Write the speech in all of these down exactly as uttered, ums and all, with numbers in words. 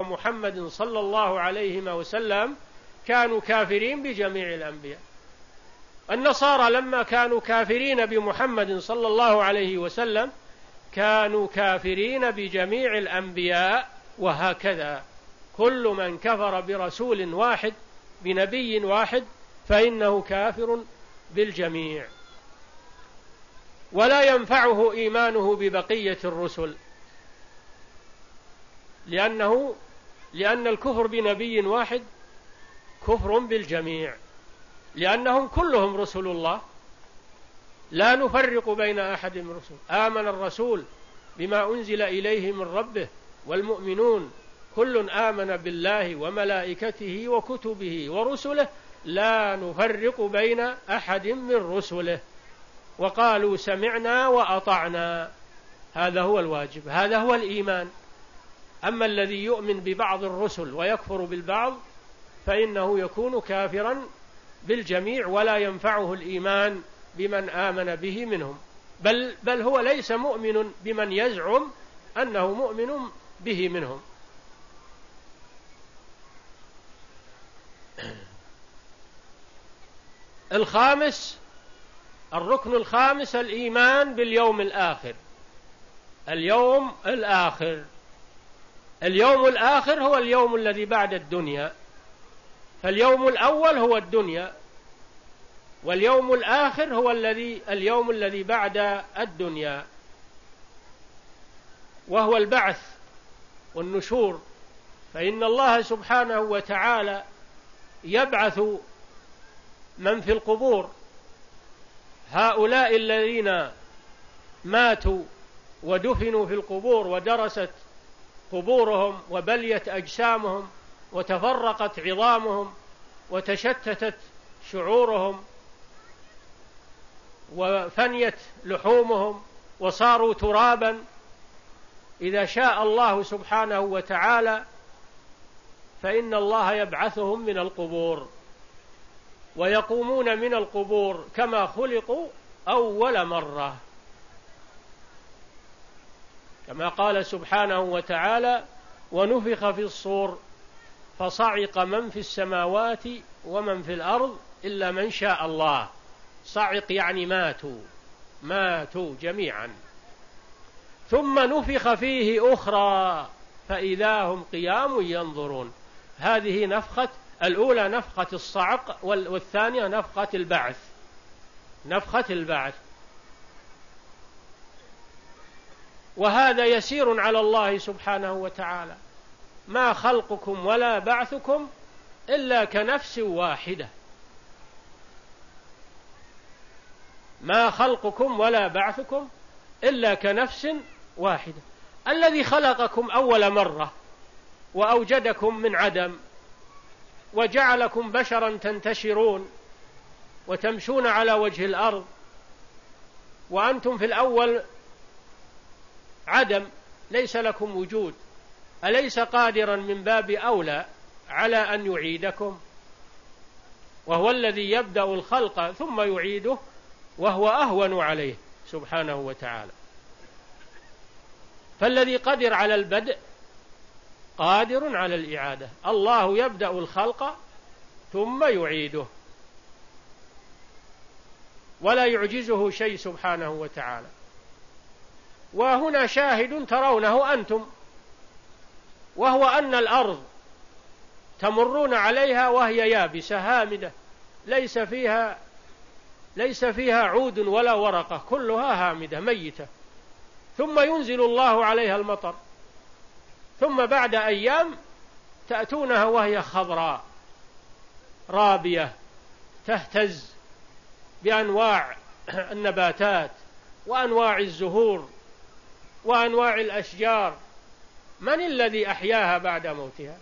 ومحمد صلى الله عليه وسلم كانوا كافرين بجميع الأنبياء. النصارى لما كانوا كافرين بمحمد صلى الله عليه وسلم كانوا كافرين بجميع الأنبياء، وهكذا كل من كفر برسول واحد بنبي واحد فإنه كافر بالجميع، ولا ينفعه إيمانه ببقية الرسل، لأنه لأن الكفر بنبي واحد كفر بالجميع، لأنهم كلهم رسل الله، لا نفرق بين أحد من رسل. آمن الرسول بما أنزل إليه من ربه والمؤمنون كل آمن بالله وملائكته وكتبه ورسله لا نفرق بين أحد من رسله، وقالوا سمعنا وأطعنا. هذا هو الواجب، هذا هو الإيمان. أما الذي يؤمن ببعض الرسل ويكفر بالبعض فإنه يكون كافرا بالجميع، ولا ينفعه الإيمان بمن آمن به منهم، بل, بل هو ليس مؤمن بمن يزعم أنه مؤمن به منهم. الخامس، الركن الخامس الإيمان باليوم الآخر. اليوم الآخر اليوم الآخر هو اليوم الذي بعد الدنيا، فاليوم الأول هو الدنيا، واليوم الآخر هو الذي اليوم الذي بعد الدنيا، وهو البعث والنشور. فإن الله سبحانه وتعالى يبعث من في القبور، هؤلاء الذين ماتوا ودفنوا في القبور ودرست قبورهم وبليت أجسامهم وتفرقت عظامهم وتشتتت شعورهم وفنيت لحومهم وصاروا ترابا، إذا شاء الله سبحانه وتعالى فإن الله يبعثهم من القبور ويقومون من القبور كما خلقوا أول مرة، كما قال سبحانه وتعالى: ونفخ في الصور فصعق من في السماوات ومن في الأرض إلا من شاء الله. صعق يعني ماتوا ماتوا جميعا. ثم نفخ فيه أخرى فإذا هم قيام ينظرون. هذه نفخة الأولى نفخة الصعق، والثانية نفخة البعث نفخة البعث وهذا يسير على الله سبحانه وتعالى. ما خلقكم ولا بعثكم إلا كنفس واحدة. ما خلقكم ولا بعثكم إلا كنفس واحدة. الذي خلقكم أول مرة وأوجدكم من عدم وجعلكم بشرا تنتشرون وتمشون على وجه الأرض وأنتم في الأول عدم، ليس لكم وجود، أليس قادرا من باب أولى على أن يعيدكم؟ وهو الذي يبدأ الخلق ثم يعيده، وهو أهون عليه سبحانه وتعالى. فالذي قدر على البدء قادر على الإعادة. الله يبدأ الخلق ثم يعيده، ولا يعجزه شيء سبحانه وتعالى. وهنا شاهد ترونه أنتم، وهو أن الأرض تمرون عليها وهي يابسة هامدة، ليس فيها ليس فيها عود ولا ورقة، كلها هامدة ميتة، ثم ينزل الله عليها المطر، ثم بعد أيام تأتونها وهي خضراء رابية تهتز بأنواع النباتات وأنواع الزهور وأنواع الأشجار. من الذي أحياها بعد موتها؟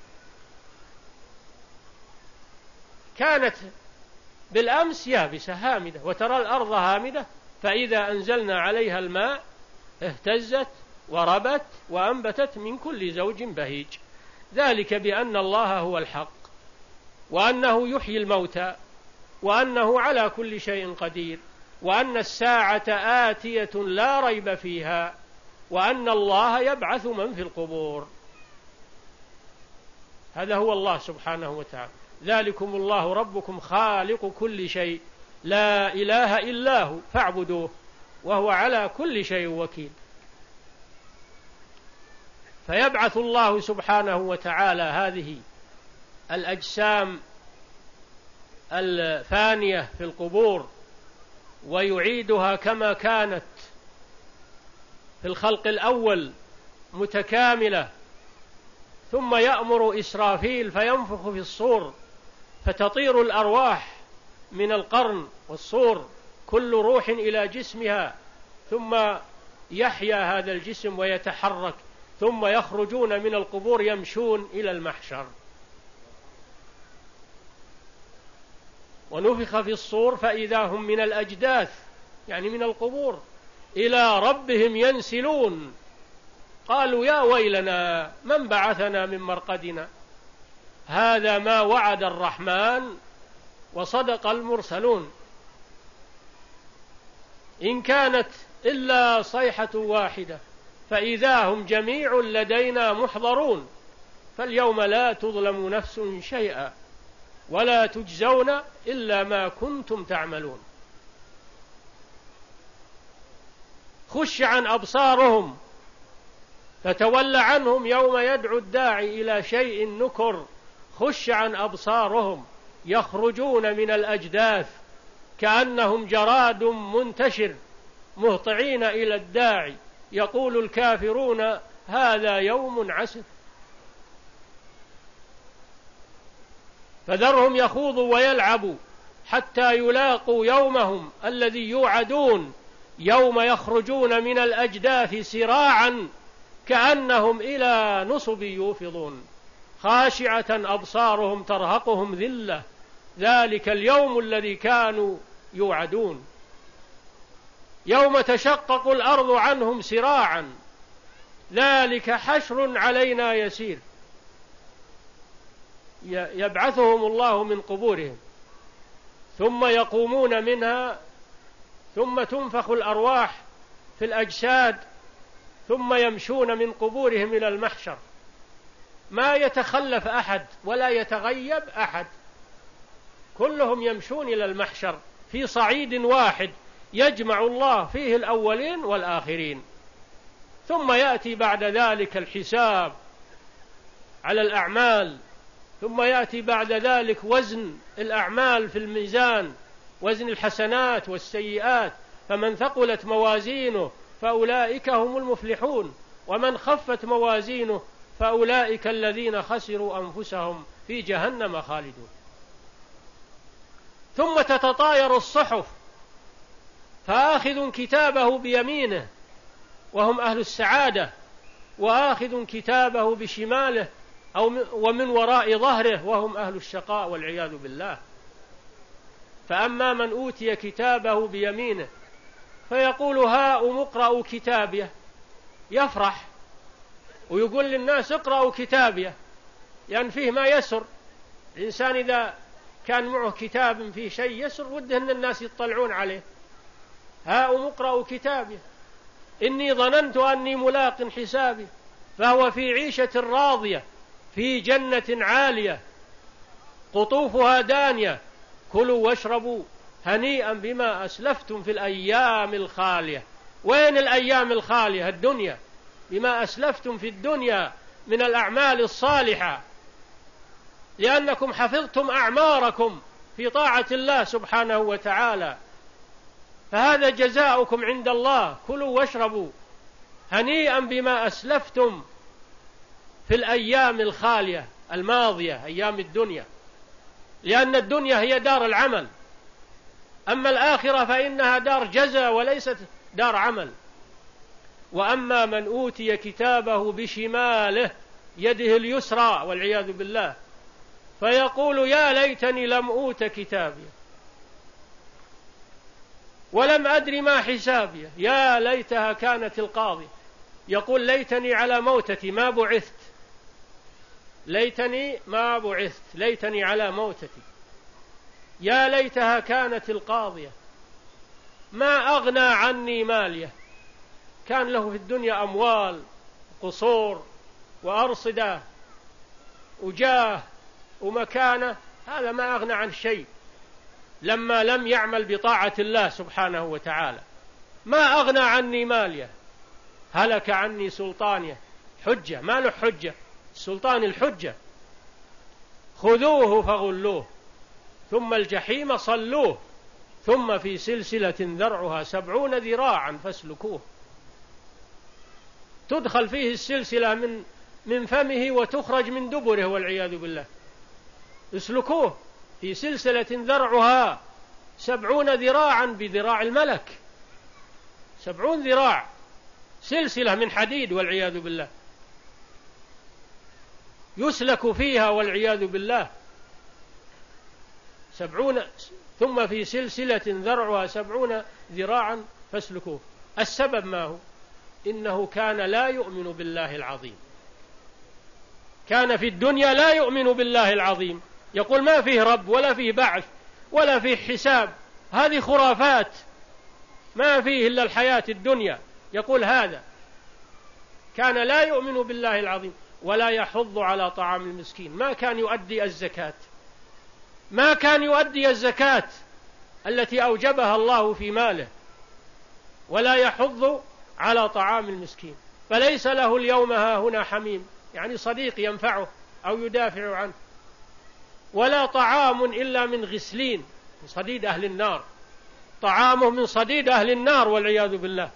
كانت بالأمس يابسة هامدة، وترى الأرض هامدة، فإذا أنزلنا عليها الماء اهتزت وربت وأنبتت من كل زوج بهيج. ذلك بأن الله هو الحق، وأنه يحيي الموتى، وأنه على كل شيء قدير، وأن الساعة آتية لا ريب فيها، وأن الله يبعث من في القبور. هذا هو الله سبحانه وتعالى. ذلكم الله ربكم خالق كل شيء لا إله إلا هو فاعبدوه وهو على كل شيء وكيل. فيبعث الله سبحانه وتعالى هذه الأجسام الفانية في القبور ويعيدها كما كانت في الخلق الأول متكاملة، ثم يأمر إسرافيل فينفخ في الصور فتطير الأرواح من القرن والصور كل روح إلى جسمها، ثم يحيا هذا الجسم ويتحرك، ثم يخرجون من القبور يمشون إلى المحشر. ونفخ في الصور فإذا هم من الأجداث يعني من القبور إلى ربهم ينسلون قالوا يا ويلنا من بعثنا من مرقدنا هذا ما وعد الرحمن وصدق المرسلون إن كانت إلا صيحة واحدة فإذا هم جميع لدينا محضرون فاليوم لا تظلم نفس شيئا ولا تجزون إلا ما كنتم تعملون. خش عن أبصارهم فتول عنهم يوم يدعو الداعي إلى شيء نكر. خش عن أبصارهم يخرجون من الأجداث كأنهم جراد منتشر مهطعين إلى الداعي يقول الكافرون هذا يوم عسر. فذرهم يخوضوا ويلعبوا حتى يلاقوا يومهم الذي يوعدون يوم يخرجون من الأجداث سراعا كأنهم إلى نصب يوفضون خاشعة أبصارهم ترهقهم ذلة ذلك اليوم الذي كانوا يوعدون يوم تشقق الأرض عنهم سراعا ذلك حشر علينا يسير. يبعثهم الله من قبورهم ثم يقومون منها ثم تنفخ الأرواح في الأجساد ثم يمشون من قبورهم إلى المحشر. ما يتخلف أحد ولا يتغيب أحد، كلهم يمشون إلى المحشر في صعيد واحد يجمع الله فيه الأولين والآخرين، ثم يأتي بعد ذلك الحساب على الأعمال، ثم يأتي بعد ذلك وزن الأعمال في الميزان، وزن الحسنات والسيئات، فمن ثقلت موازينه فأولئك هم المفلحون ومن خفت موازينه فأولئك الذين خسروا أنفسهم في جهنم خالدون. ثم تتطاير الصحف فآخذ كتابه بيمينه وهم أهل السعادة وآخذ كتابه بشماله أو ومن وراء ظهره وهم أهل الشقاء والعياذ بالله. فأما من أوتي كتابه بيمينه فيقول هاؤم اقرأوا كتابيه، يفرح ويقول للناس اقرأوا كتابيه، يعني فيه ما يسر. الإنسان إذا كان معه كتاب فيه شيء يسر وده أن الناس يطلعون عليه. هاؤم اقرأوا كتابيه إني ظننت أني ملاق حسابي فهو في عيشة راضية في جنة عالية قطوفها دانية كلوا واشربوا هنيئا بما أسلفتم في الأيام الخالية. وين الأيام الخالية؟ الدنيا، بما أسلفتم في الدنيا من الأعمال الصالحة لأنكم حفظتم أعماركم في طاعة الله سبحانه وتعالى، فهذا جزاؤكم عند الله. كلوا واشربوا هنيئا بما أسلفتم في الأيام الخالية الماضية أيام الدنيا، لأن الدنيا هي دار العمل، أما الآخرة فإنها دار جزاء وليست دار عمل. وأما من أوتي كتابه بشماله يده اليسرى والعياذ بالله فيقول يا ليتني لم أوت كتابي ولم أدر ما حسابي يا ليتها كانت القاضية. يقول ليتني على موتتي ما بعثت، ليتني ما بعثت، ليتني على موتتي، يا ليتها كانت القاضية ما أغنى عني ماليه. كان له في الدنيا أموال قصور وأرصدة وجاه ومكانة، هذا ما أغنى عن شيء لما لم يعمل بطاعة الله سبحانه وتعالى. ما أغنى عني ماليه، هلك عني سلطانيه. حجة، ما له حجة، السلطان الحجة. خذوه فغلوه ثم الجحيم صلوه ثم في سلسلة ذرعها سبعون ذراعا فاسلكوه. تدخل فيه السلسلة من من فمه وتخرج من دبره والعياذ بالله. اسلكوه في سلسلة ذرعها سبعون ذراعا بذراع الملك، سبعون ذراع، سلسلة من حديد والعياذ بالله، يسلك فيها والعياذ بالله. سبعون ثم في سلسلة ذرعها سبعون ذراعا فاسلكوه. السبب ما هو؟ إنه كان لا يؤمن بالله العظيم، كان في الدنيا لا يؤمن بالله العظيم، يقول ما فيه رب ولا فيه بعث ولا فيه حساب، هذه خرافات، ما فيه إلا الحياة الدنيا، يقول هذا. كان لا يؤمن بالله العظيم ولا يحض على طعام المسكين، ما كان يؤدي الزكاة، ما كان يؤدي الزكاة التي أوجبها الله في ماله، ولا يحض على طعام المسكين. فليس له اليوم هاهنا حميم، يعني صديق ينفعه أو يدافع عنه، ولا طعام إلا من غسلين، صديد أهل النار، طعامه من صديد أهل النار والعياذ بالله.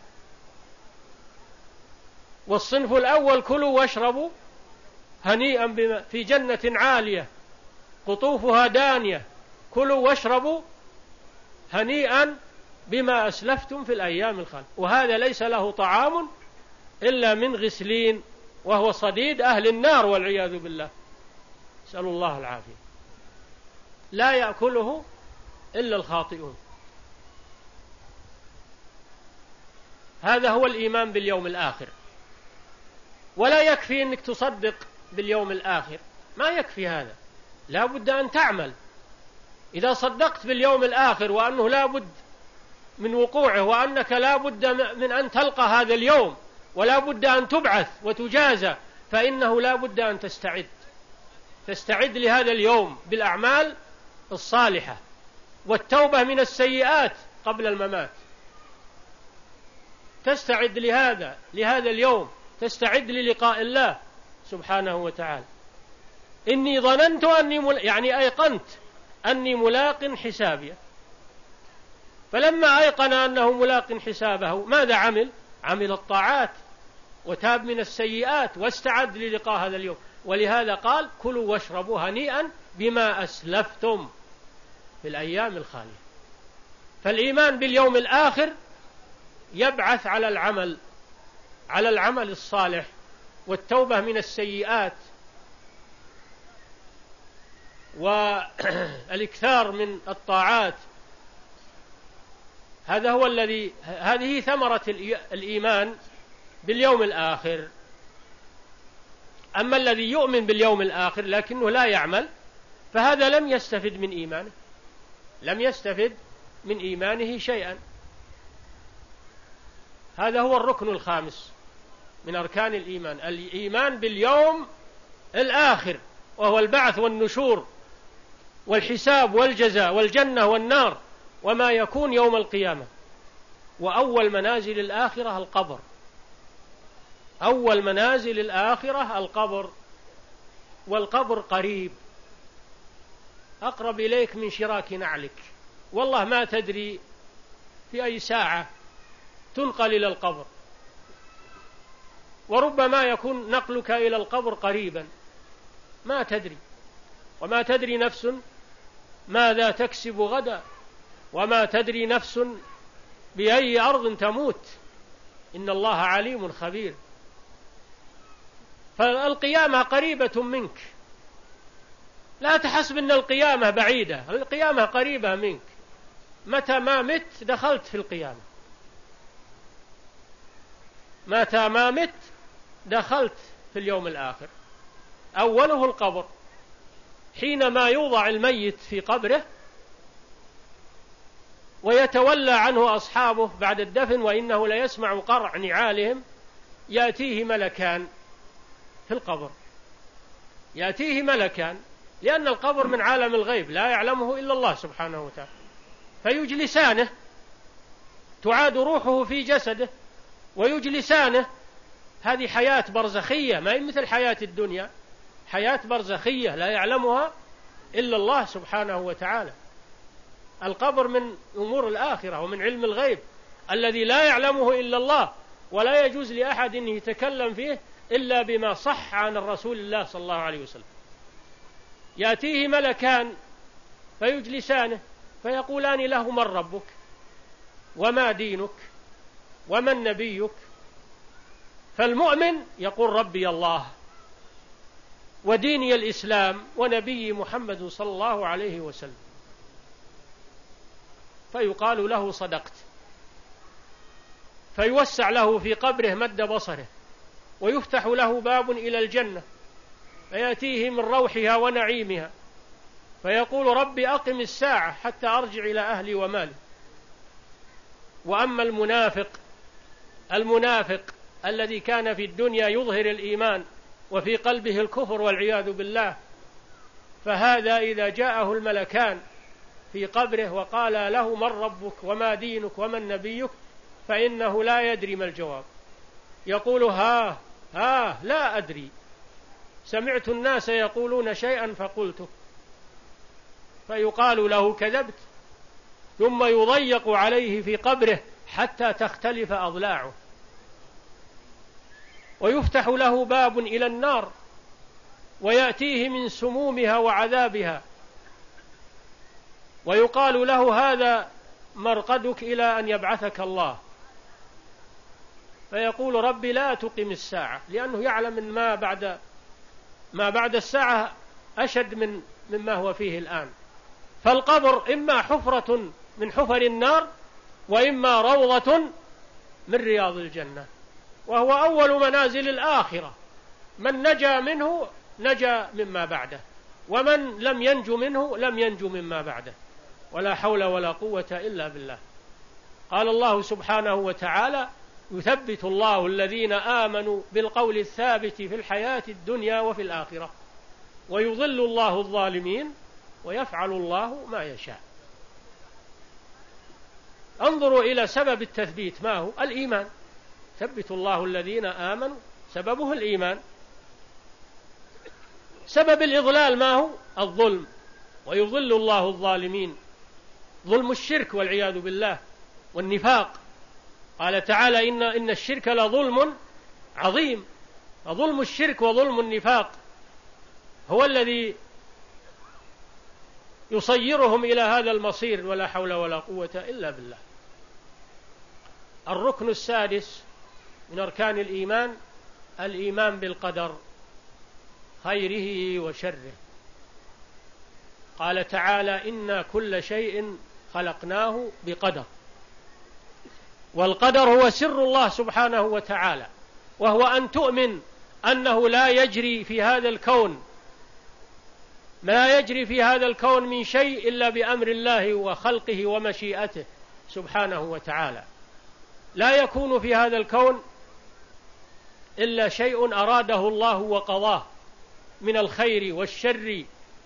والصنف الأول كلوا واشربوا هنيئا بما في جنة عالية قطوفها دانية، كلوا واشربوا هنيئا بما أسلفتم في الأيام الخالية. وهذا ليس له طعام إلا من غسلين، وهو صديد أهل النار والعياذ بالله، نسأل الله العافية. لا يأكله إلا الخاطئون. هذا هو الإيمان باليوم الآخر. ولا يكفي أنك تصدق باليوم الآخر، ما يكفي هذا، لا بد أن تعمل. إذا صدقت باليوم الآخر وأنه لا بد من وقوعه، وأنك لا بد من أن تلقى هذا اليوم، ولا بد أن تبعث وتجازى، فإنه لا بد أن تستعد تستعد لهذا اليوم بالأعمال الصالحة والتوبة من السيئات قبل الممات. تستعد لهذا لهذا اليوم، تستعد للقاء الله سبحانه وتعالى. إني ظننت أني مل... يعني أيقنت أني ملاق حسابي. فلما أيقن أنه ملاق حسابه ماذا عمل؟ عمل الطاعات وتاب من السيئات واستعد للقاء هذا اليوم. ولهذا قال كلوا واشربوا هنيئا بما أسلفتم في الأيام الخالية. فالإيمان باليوم الآخر يبعث على العمل على العمل الصالح والتوبة من السيئات والإكثار من الطاعات. هذا هو الذي هذه ثمرة الإيمان باليوم الآخر. أما الذي يؤمن باليوم الآخر لكنه لا يعمل، فهذا لم يستفد من إيمانه لم يستفد من إيمانه شيئا. هذا هو الركن الخامس من أركان الإيمان، الإيمان باليوم الآخر، وهو البعث والنشور والحساب والجزاء والجنة والنار وما يكون يوم القيامة. وأول منازل الآخرة القبر، أول منازل الآخرة القبر، والقبر قريب، أقرب إليك من شراك نعلك. والله ما تدري في أي ساعة تنقل إلى القبر، وربما يكون نقلك إلى القبر قريبا، ما تدري. وما تدري نفس ماذا تكسب غدا، وما تدري نفس بأي أرض تموت، إن الله عليم خبير. فالقيامة قريبة منك، لا تحسب أن القيامة بعيدة، القيامة قريبة منك. متى ما مت دخلت في القيامة، متى ما مت دخلت في اليوم الآخر. أوله القبر، حينما يوضع الميت في قبره ويتولى عنه أصحابه بعد الدفن، وإنه ليسمع قرع نعالهم، يأتيه ملكان في القبر يأتيه ملكان، لأن القبر من عالم الغيب لا يعلمه إلا الله سبحانه وتعالى، فيجلسانه، تعاد روحه في جسده ويجلسانه. هذه حياة برزخية، ما هي مثل حياة الدنيا، حياة برزخية لا يعلمها إلا الله سبحانه وتعالى. القبر من أمور الآخرة ومن علم الغيب الذي لا يعلمه إلا الله، ولا يجوز لأحد أن يتكلم فيه إلا بما صح عن الرسول الله صلى الله عليه وسلم. يأتيه ملكان فيجلسانه فيقولان له: من ربك وما دينك ومن نبيك؟ فالمؤمن يقول: ربي الله وديني الإسلام ونبي محمد صلى الله عليه وسلم. فيقال له: صدقت. فيوسع له في قبره مد بصره، ويفتح له باب إلى الجنة، فيأتيه من روحها ونعيمها، فيقول: ربي أقم الساعة حتى أرجع إلى أهلي ومالي. وأما المنافق المنافق الذي كان في الدنيا يظهر الإيمان وفي قلبه الكفر والعياذ بالله، فهذا إذا جاءه الملكان في قبره وقال له: من ربك وما دينك ومن نبيك؟ فإنه لا يدري ما الجواب، يقول: ها ها لا أدري، سمعت الناس يقولون شيئا فقلته. فيقال له: كذبت. ثم يضيق عليه في قبره حتى تختلف أضلاعه، ويفتح له باب إلى النار، ويأتيه من سمومها وعذابها، ويقال له: هذا مرقدك إلى أن يبعثك الله. فيقول: ربي لا تقم الساعة، لأنه يعلم أن ما بعد ما بعد الساعة أشد من مما هو فيه الآن. فالقبر إما حفرة من حفر النار، وإما روضة من رياض الجنة، وهو أول منازل الآخرة. من نجا منه نجا مما بعده، ومن لم ينج منه لم ينج مما بعده، ولا حول ولا قوة إلا بالله. قال الله سبحانه وتعالى: يثبت الله الذين آمنوا بالقول الثابت في الحياة الدنيا وفي الآخرة، ويضل الله الظالمين، ويفعل الله ما يشاء. انظروا إلى سبب التثبيت، ما هو؟ الإيمان. ثبت الله الذين آمنوا، سببه الإيمان. سبب الإضلال ما هو؟ الظلم، ويضل الله الظالمين، ظلم الشرك والعياذ بالله والنفاق. قال تعالى: إن, إن الشرك لظلم عظيم. ظلم الشرك وظلم النفاق هو الذي يصيرهم إلى هذا المصير، ولا حول ولا قوة إلا بالله. الركن السادس من أركان الإيمان الإيمان بالقدر، خيره وشره. قال تعالى: إنا كل شيء خلقناه بقدر. والقدر هو سر الله سبحانه وتعالى، وهو أن تؤمن أنه لا يجري في هذا الكون ما يجري في هذا الكون من شيء إلا بأمر الله وخلقه ومشيئته سبحانه وتعالى. لا يكون في هذا الكون إلا شيء أراده الله وقضاه من الخير والشر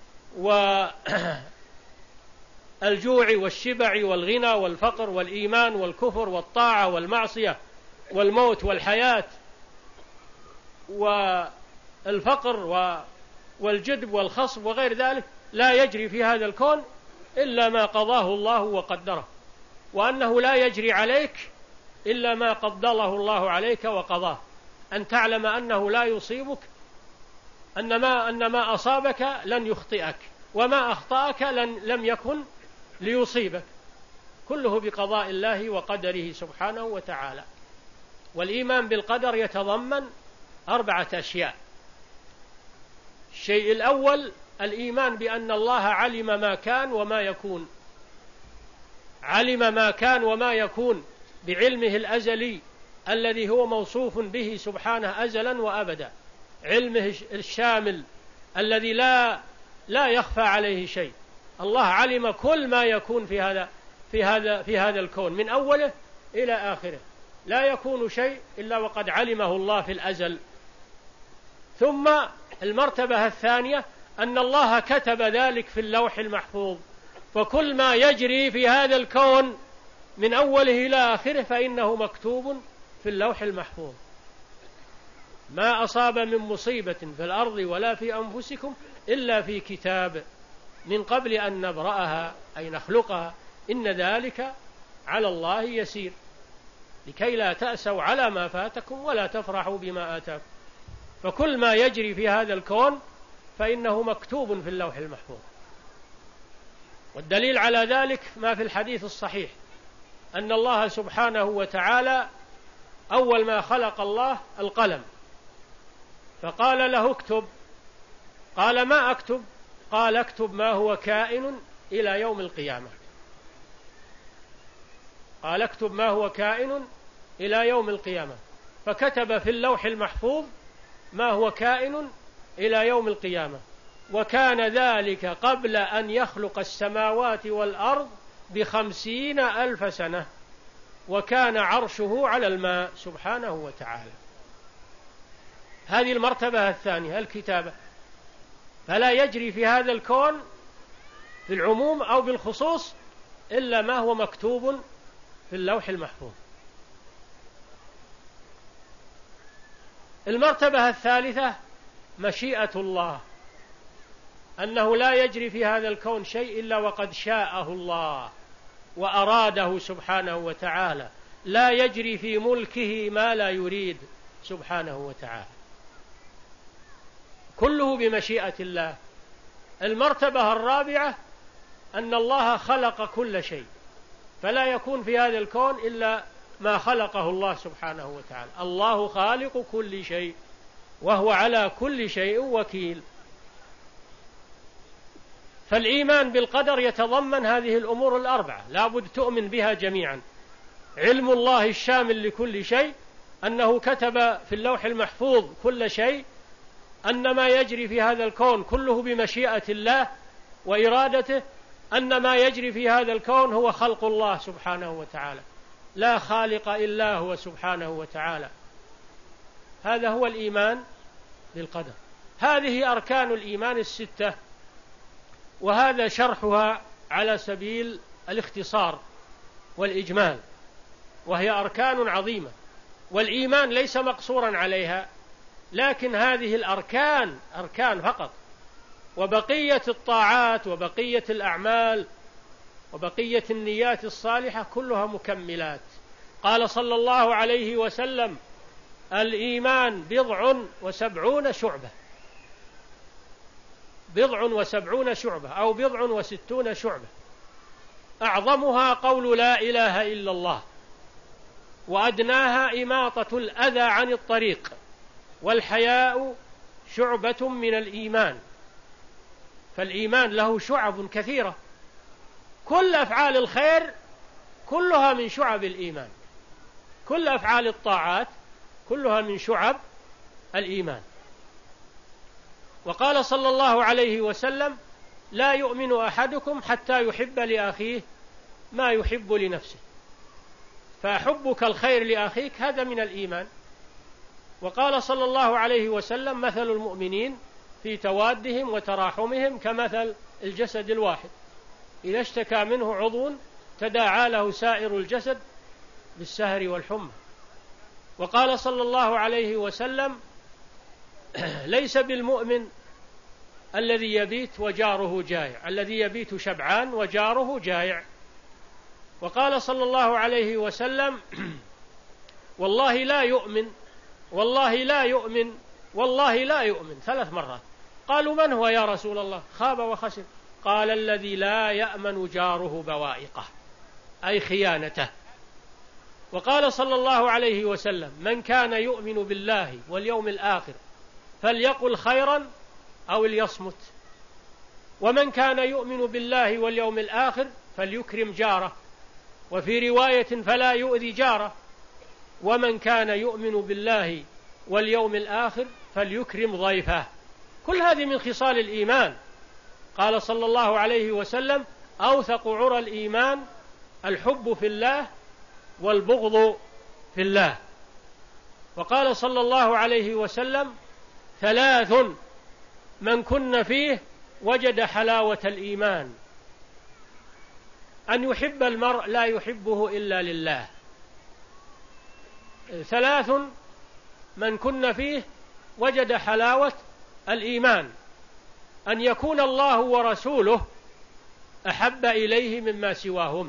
والجوع والشبع والغنى والفقر والإيمان والكفر والطاعة والمعصية والموت والحياة والفقر والجدب والخصب وغير ذلك. لا يجري في هذا الكون إلا ما قضاه الله وقدره، وأنه لا يجري عليك إلا ما قدره الله عليك وقضاه. أن تعلم أنه لا يصيبك، أن ما, أن ما أصابك لن يخطئك، وما أخطأك لن لم يكن ليصيبك، كله بقضاء الله وقدره سبحانه وتعالى. والإيمان بالقدر يتضمن أربعة أشياء. الشيء الأول الإيمان بأن الله علم ما كان وما يكون، علم ما كان وما يكون بعلمه الأزلي الذي هو موصوف به سبحانه أزلا وأبدا، علمه الشامل الذي لا لا يخفى عليه شيء. الله علم كل ما يكون في هذا في هذا في هذا الكون من أوله إلى آخره، لا يكون شيء إلا وقد علمه الله في الأزل. ثم المرتبة الثانية أن الله كتب ذلك في اللوح المحفوظ، فكل ما يجري في هذا الكون من أوله إلى آخره فإنه مكتوب في اللوح المحفوظ. ما أصاب من مصيبة في الأرض ولا في أنفسكم إلا في كتاب من قبل أن نبرأها أي نخلقها، إن ذلك على الله يسير، لكي لا تأسوا على ما فاتكم ولا تفرحوا بما آتاكم. فكل ما يجري في هذا الكون فإنه مكتوب في اللوح المحفوظ. والدليل على ذلك ما في الحديث الصحيح أن الله سبحانه وتعالى أول ما خلق الله القلم، فقال له اكتب، قال ما أكتب؟ قال اكتب ما هو كائن إلى يوم القيامة. قال اكتب ما هو كائن إلى يوم القيامة، فكتب في اللوح المحفوظ ما هو كائن إلى يوم القيامة، وكان ذلك قبل أن يخلق السماوات والأرض بخمسين ألف سنة، وكان عرشه على الماء سبحانه وتعالى. هذه المرتبة الثانية الكتابة، فلا يجري في هذا الكون في العموم أو بالخصوص إلا ما هو مكتوب في اللوح المحفوظ. المرتبة الثالثة مشيئة الله، أنه لا يجري في هذا الكون شيء إلا وقد شاءه الله وأراده سبحانه وتعالى، لا يجري في ملكه ما لا يريد سبحانه وتعالى، كله بمشيئة الله. المرتبة الرابعة أن الله خلق كل شيء، فلا يكون في هذا الكون إلا ما خلقه الله سبحانه وتعالى. الله خالق كل شيء وهو على كل شيء وكيل. فالإيمان بالقدر يتضمن هذه الأمور الأربعة، لا بد تؤمن بها جميعا. علم الله الشامل لكل شيء، أنه كتب في اللوح المحفوظ كل شيء، أن ما يجري في هذا الكون كله بمشيئة الله وإرادته، أن ما يجري في هذا الكون هو خلق الله سبحانه وتعالى، لا خالق إلا هو سبحانه وتعالى. هذا هو الإيمان بالقدر. هذه أركان الإيمان الستة، وهذا شرحها على سبيل الاختصار والإجمال، وهي أركان عظيمة، والإيمان ليس مقصورا عليها، لكن هذه الأركان أركان فقط، وبقية الطاعات وبقية الأعمال وبقية النيات الصالحة كلها مكملات. قال صلى الله عليه وسلم: الإيمان بضع وسبعون شعبة، بضع وسبعون شعبة أو بضع وستون شعبة، أعظمها قول لا إله إلا الله، وأدناها إماطة الأذى عن الطريق، والحياء شعبة من الإيمان. فالإيمان له شعب كثيرة، كل أفعال الخير كلها من شعب الإيمان، كل أفعال الطاعات كلها من شعب الإيمان. وقال صلى الله عليه وسلم: لا يؤمن أحدكم حتى يحب لأخيه ما يحب لنفسه. فحبك الخير لأخيك هذا من الإيمان. وقال صلى الله عليه وسلم: مثل المؤمنين في توادهم وتراحمهم كمثل الجسد الواحد، إذا اشتكى منه عضو تداعى له سائر الجسد بالسهر والحمى. وقال صلى الله عليه وسلم: ليس بالمؤمن الذي يبيت وجاره جائع، الذي يبيت شبعان وجاره جائع. وقال صلى الله عليه وسلم: والله لا يؤمن، والله لا يؤمن، والله لا يؤمن، ثلاث مرات. قالوا: من هو يا رسول الله؟ خاب وخسر. قال: الذي لا يأمن جاره بوائقه، أي خيانته. وقال صلى الله عليه وسلم: من كان يؤمن بالله واليوم الآخر فليقل خيرا أو ليصمت، ومن كان يؤمن بالله واليوم الآخر فليكرم جاره، وفي رواية فلا يؤذي جاره، ومن كان يؤمن بالله واليوم الآخر فليكرم ضيفه. كل هذه من خصال الإيمان. قال صلى الله عليه وسلم: أوثق عرى الإيمان الحب في الله والبغض في الله. وقال صلى الله عليه وسلم: ثلاث من كن فيه وجد حلاوة الإيمان: أن يحب المرء لا يحبه إلا لله. ثلاث من كن فيه وجد حلاوة الإيمان: أن يكون الله ورسوله أحب إليه مما سواهما،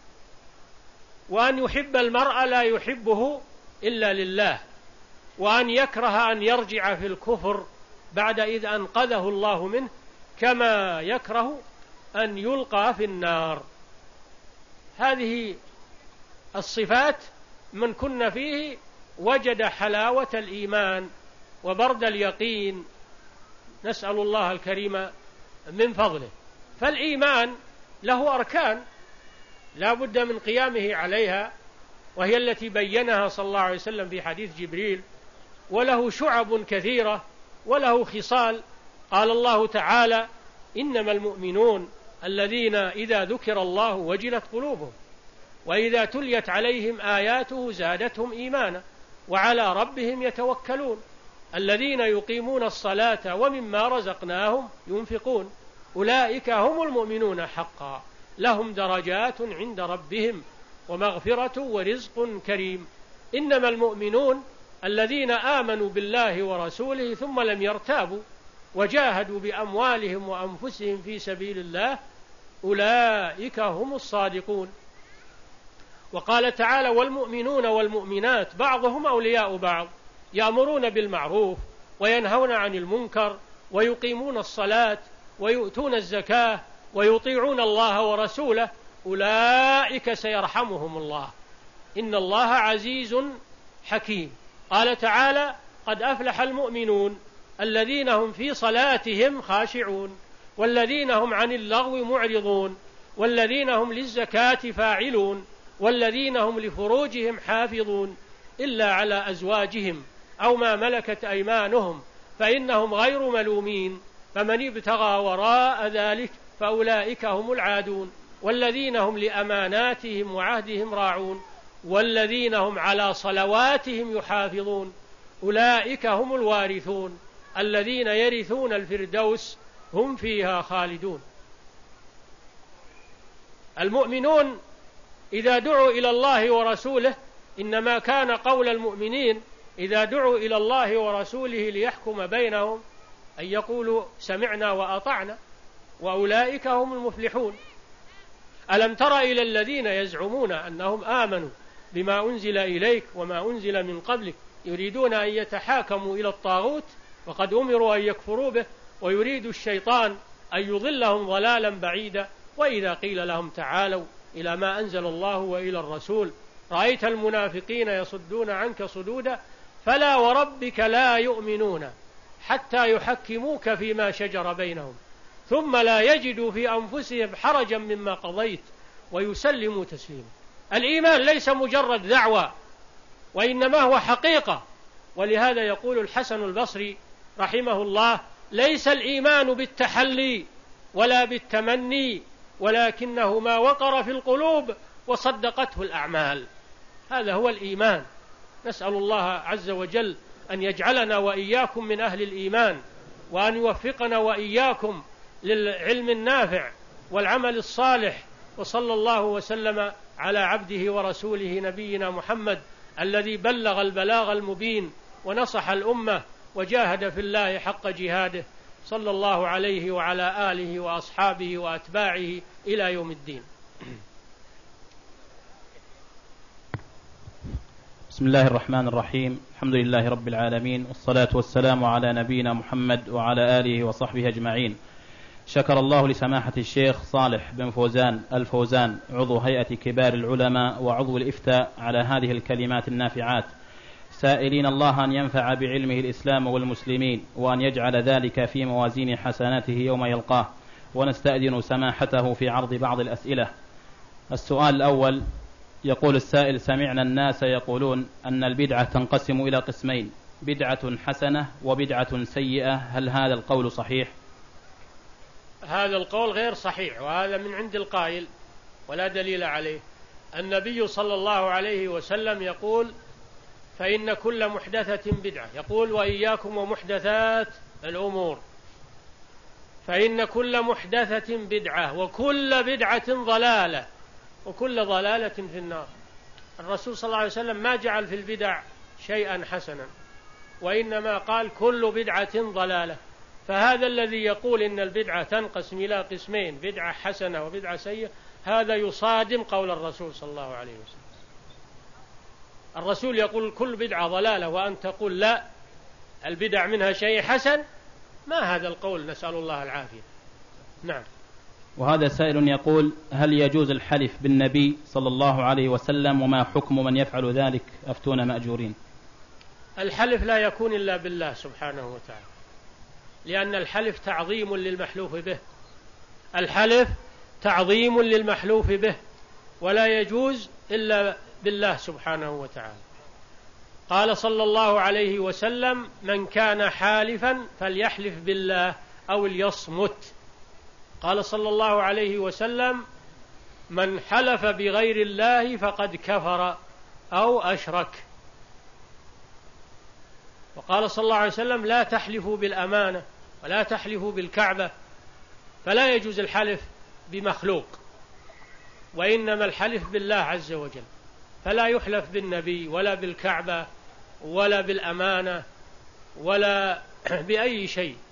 وأن يحب المرء لا يحبه إلا لله، وأن يكره أن يرجع في الكفر بعد إذ أنقذه الله منه، كما يكره أن يلقى في النار. هذه الصفات من كن فيه وجد حلاوة الإيمان وبرد اليقين، نسأل الله الكريم من فضله. فالإيمان له أركان لا بد من قيامه عليها، وهي التي بينها صلى الله عليه وسلم في حديث جبريل، وله شعب كثيرة وله خصال. قال الله تعالى: إنما المؤمنون الذين إذا ذكر الله وجلت قلوبهم وإذا تليت عليهم آياته زادتهم إيمانا وعلى ربهم يتوكلون الذين يقيمون الصلاة ومما رزقناهم ينفقون أولئك هم المؤمنون حقا لهم درجات عند ربهم ومغفرة ورزق كريم. إنما المؤمنون الذين آمنوا بالله ورسوله ثم لم يرتابوا وجاهدوا بأموالهم وأنفسهم في سبيل الله أولئك هم الصادقون. وقال تعالى: والمؤمنون والمؤمنات بعضهم أولياء بعض يأمرون بالمعروف وينهون عن المنكر ويقيمون الصلاة ويؤتون الزكاة ويطيعون الله ورسوله أولئك سيرحمهم الله إن الله عزيز حكيم. قال تعالى: قد أفلح المؤمنون الذين هم في صلاتهم خاشعون والذين هم عن اللغو معرضون والذين هم للزكاة فاعلون والذين هم لفروجهم حافظون إلا على أزواجهم أو ما ملكت أيمانهم فإنهم غير ملومين فمن ابتغى وراء ذلك فأولئك هم العادون والذين هم لأماناتهم وعهدهم راعون والذين هم على صلواتهم يحافظون أولئك هم الوارثون الذين يرثون الفردوس هم فيها خالدون. المؤمنون إذا دعوا إلى الله ورسوله، إنما كان قول المؤمنين إذا دعوا إلى الله ورسوله ليحكم بينهم أن يقولوا سمعنا وأطعنا وأولئك هم المفلحون. ألم تر إلى الذين يزعمون أنهم آمنوا بما أنزل إليك وما أنزل من قبلك يريدون أن يتحاكموا إلى الطاغوت وقد أمروا أن يكفروا به ويريد الشيطان أن يضلهم ضلالا بعيدا وإذا قيل لهم تعالوا إلى ما أنزل الله وإلى الرسول رأيت المنافقين يصدون عنك صدودا فلا وربك لا يؤمنون حتى يحكموك فيما شجر بينهم ثم لا يجدوا في أنفسهم حرجا مما قضيت ويسلموا تسليما. الإيمان ليس مجرد دعوة وإنما هو حقيقة، ولهذا يقول الحسن البصري رحمه الله: ليس الإيمان بالتحلي ولا بالتمني ولكنه ما وقر في القلوب وصدقته الأعمال. هذا هو الإيمان. نسأل الله عز وجل أن يجعلنا وإياكم من أهل الإيمان وأن يوفقنا وإياكم للعلم النافع والعمل الصالح. وصلى الله وسلم على عبده ورسوله نبينا محمد الذي بلغ البلاغ المبين ونصح الأمة وجاهد في الله حق جهاده، صلى الله عليه وعلى آله وأصحابه وأتباعه إلى يوم الدين. بسم الله الرحمن الرحيم. الحمد لله رب العالمين، والصلاة والسلام على نبينا محمد وعلى آله وصحبه أجمعين. شكر الله لسماحة الشيخ صالح بن فوزان الفوزان عضو هيئة كبار العلماء وعضو الإفتاء على هذه الكلمات النافعات، سائلين الله أن ينفع بعلمه الإسلام والمسلمين وأن يجعل ذلك في موازين حسناته يوم يلقاه. ونستأذن سماحته في عرض بعض الأسئلة. السؤال الأول، يقول السائل: سمعنا الناس يقولون أن البدعة تنقسم إلى قسمين، بدعة حسنة وبدعة سيئة، هل هذا القول صحيح؟ هذا القول غير صحيح، وهذا من عند القائل ولا دليل عليه. النبي صلى الله عليه وسلم يقول: فإن كل محدثة بدعة. يقول وإياكم ومحدثات الأمور، فإن كل محدثة بدعة وكل بدعة ضلالة وكل ضلالة في النار. الرسول صلى الله عليه وسلم ما جعل في البدع شيئا حسنا، وإنما قال كل بدعة ضلالة. فهذا الذي يقول إن البدعة تنقسم إلى قسمين، بدعة حسنة وبدعة سيئة، هذا يصادم قول الرسول صلى الله عليه وسلم. الرسول يقول كل بدعة ضلالة، وأن تقول لا البدع منها شيء حسن، ما هذا القول؟ نسأل الله العافية. نعم. وهذا سائل يقول هل يجوز الحلف بالنبي صلى الله عليه وسلم، وما حكم من يفعل ذلك؟ أفتونا مأجورين. الحلف لا يكون إلا بالله سبحانه وتعالى، لأن الحلف تعظيم للمحلوف به، الحلف تعظيم للمحلوف به، ولا يجوز إلا بالله سبحانه وتعالى. قال صلى الله عليه وسلم من كان حالفا فليحلف بالله أو ليصمت. قال صلى الله عليه وسلم من حلف بغير الله فقد كفر أو أشرك. وقال صلى الله عليه وسلم لا تحلفوا بالأمانة ولا تحلفوا بالكعبة. فلا يجوز الحلف بمخلوق، وإنما الحلف بالله عز وجل، فلا يحلف بالنبي ولا بالكعبة ولا بالأمانة ولا بأي شيء.